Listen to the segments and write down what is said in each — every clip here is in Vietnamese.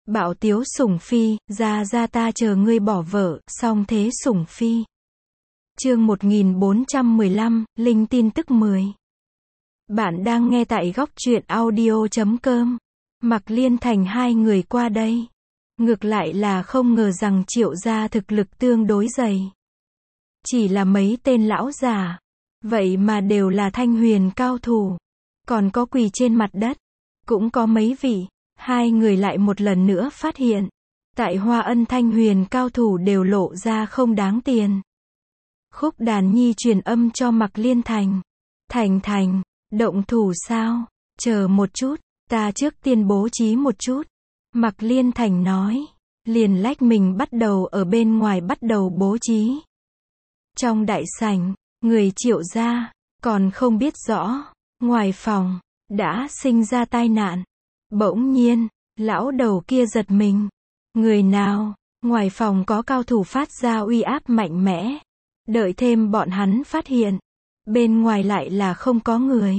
Bảo Tiếu Sủng Phi, ra ta chờ ngươi bỏ vợ, song thế Sủng Phi. Chương 1415, Linh tin tức 10. Bạn đang nghe tại góc truyện audio.com. Mạc Liên Thành hai người qua đây. Ngược lại là không ngờ rằng Triệu gia thực lực tương đối dày. Chỉ là mấy tên lão già. Vậy mà đều là thanh huyền cao thủ. Còn có quỳ trên mặt đất. Cũng có mấy vị. Hai người lại một lần nữa phát hiện. Tại Hoa Ân thanh huyền cao thủ đều lộ ra không đáng tiền. Khúc Đàn Nhi truyền âm cho Mạc Liên Thành. Thành, động thủ sao? Chờ một chút, ta trước tiên bố trí một chút. Mạc Liên Thành nói. Liền lách mình bắt đầu ở bên ngoài bắt đầu bố trí. Trong đại sảnh, người Triệu gia, còn không biết rõ. Ngoài phòng, đã sinh ra tai nạn. Bỗng nhiên, lão đầu kia giật mình. Người nào? Ngoài phòng có cao thủ phát ra uy áp mạnh mẽ. Đợi thêm bọn hắn phát hiện. Bên ngoài lại là không có người.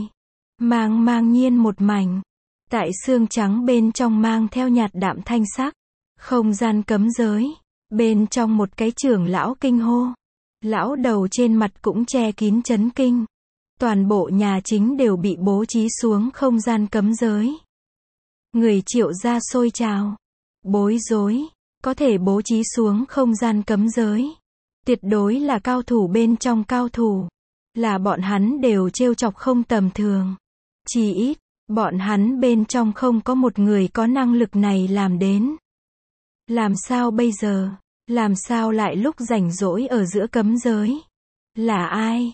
Mang nhiên một mảnh. Tại xương trắng bên trong mang theo nhạt đạm thanh sắc. Không gian cấm giới. Bên trong một cái trưởng lão kinh hô. Lão đầu trên mặt cũng che kín chấn kinh. Toàn bộ nhà chính đều bị bố trí xuống không gian cấm giới. Người Triệu gia sôi trào. Bối rối. Có thể bố trí xuống không gian cấm giới. Tuyệt đối là cao thủ bên trong cao thủ. Là bọn hắn đều trêu chọc không tầm thường. Chỉ ít, bọn hắn bên trong không có một người có năng lực này làm đến. Làm sao bây giờ? Làm sao lại lúc rảnh rỗi ở giữa cấm giới? Là ai?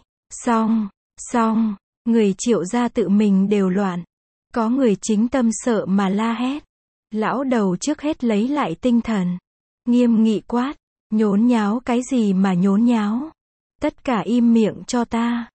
Xong, người Triệu gia tự mình đều loạn. Có người chính tâm sợ mà la hét. Lão đầu trước hết lấy lại tinh thần. Nghiêm nghị quát. Nhốn nháo cái gì mà nhốn nháo? Tất cả im miệng cho ta.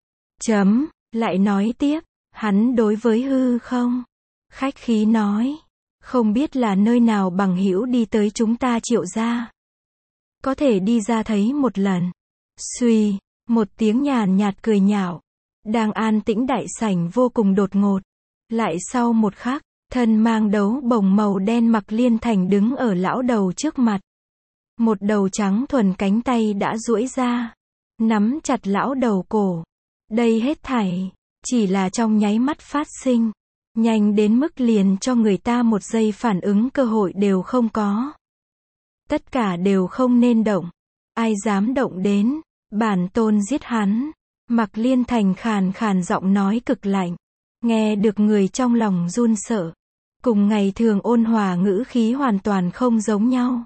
Lại nói tiếp. Hắn đối với hư không? Khách khí nói. Không biết là nơi nào bằng hữu đi tới chúng ta Triệu gia. Có thể đi ra thấy một lần. Suy, một tiếng nhàn nhạt cười nhạo. Đang an tĩnh đại sảnh vô cùng đột ngột. Lại sau một khắc, thân mang đấu bồng màu đen Mạc Liên Thành đứng ở lão đầu trước mặt. Một đầu trắng thuần cánh tay đã duỗi ra. Nắm chặt lão đầu cổ. Đây hết thảy. Chỉ là trong nháy mắt phát sinh. Nhanh đến mức liền cho người ta một giây phản ứng cơ hội đều không có. Tất cả đều không nên động. Ai dám động đến. Bản tôn giết hắn. Mạc Liên Thành khàn giọng nói cực lạnh. Nghe được người trong lòng run sợ. Cùng ngày thường ôn hòa ngữ khí hoàn toàn không giống nhau.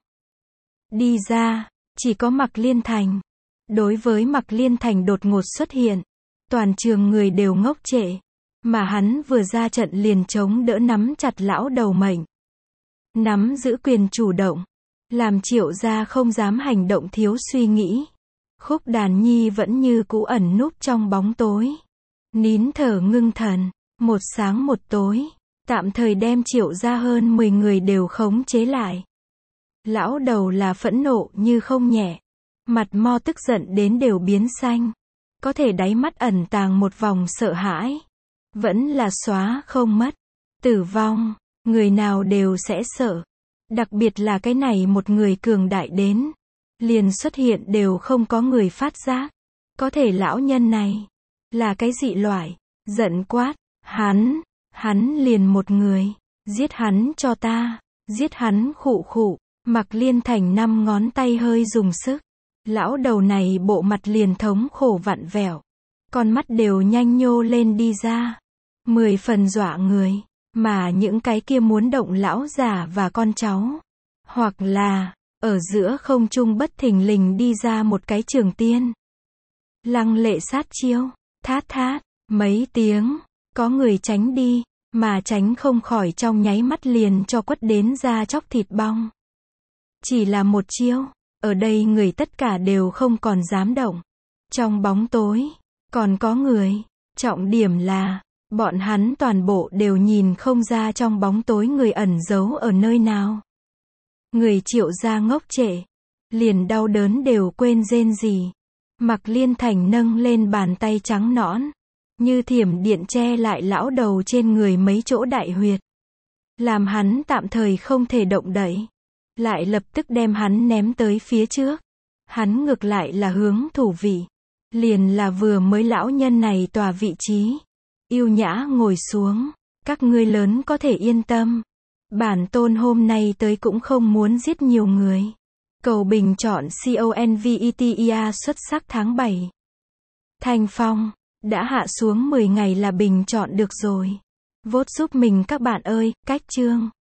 Đi ra, chỉ có Mạc Liên Thành. Đối với Mạc Liên Thành đột ngột xuất hiện. Toàn trường người đều ngốc trệ. Mà hắn vừa ra trận liền chống đỡ nắm chặt lão đầu mệnh. Nắm giữ quyền chủ động. Làm Triệu gia không dám hành động thiếu suy nghĩ. Khúc Đàn Nhi vẫn như cũ ẩn núp trong bóng tối. Nín thở ngưng thần. Một sáng một tối. Tạm thời đem Triệu gia hơn 10 người đều khống chế lại. Lão đầu là phẫn nộ như không nhẹ. Mặt mo tức giận đến đều biến xanh. Có thể đáy mắt ẩn tàng một vòng sợ hãi. Vẫn là xóa không mất. Tử vong. Người nào đều sẽ sợ. Đặc biệt là cái này một người cường đại đến. Liền xuất hiện đều không có người phát giác. Có thể lão nhân này. Là cái dị loại. Giận quát. Hắn liền một người. Giết hắn cho ta. Giết hắn khụ. Mạc Liên Thành 5 ngón tay hơi dùng sức. Lão đầu này bộ mặt liền thống khổ vặn vẹo. Con mắt đều nhanh nhô lên đi ra. 10 phần dọa người. Mà những cái kia muốn động lão già và con cháu. Hoặc là, ở giữa không trung bất thình lình đi ra một cái trường tiên. Lăng lệ sát chiêu. Thát. Mấy tiếng. Có người tránh đi. Mà tránh không khỏi trong nháy mắt liền cho quất đến da chóc thịt bong. Chỉ là một chiêu. Ở đây người tất cả đều không còn dám động. Trong bóng tối. Còn có người. Trọng điểm là. Bọn hắn toàn bộ đều nhìn không ra trong bóng tối người ẩn giấu ở nơi nào. Người Triệu gia ngốc trệ. Liền đau đớn đều quên rên rỉ. Mạc Liên Thành nâng lên bàn tay trắng nõn. Như thiểm điện che lại lão đầu trên người mấy chỗ đại huyệt. làm hắn tạm thời không thể động đậy, lại lập tức đem hắn ném tới phía trước. Hắn ngược lại là hướng thủ vị, liền là vừa mới lão nhân này tòa vị trí, yêu nhã ngồi xuống, các ngươi lớn có thể yên tâm. Bản tôn hôm nay tới cũng không muốn giết nhiều người. Cầu bình chọn CONVETIA xuất sắc tháng 7. Thanh Phong, đã hạ xuống 10 ngày là bình chọn được rồi. Vote giúp mình các bạn ơi, cách chương.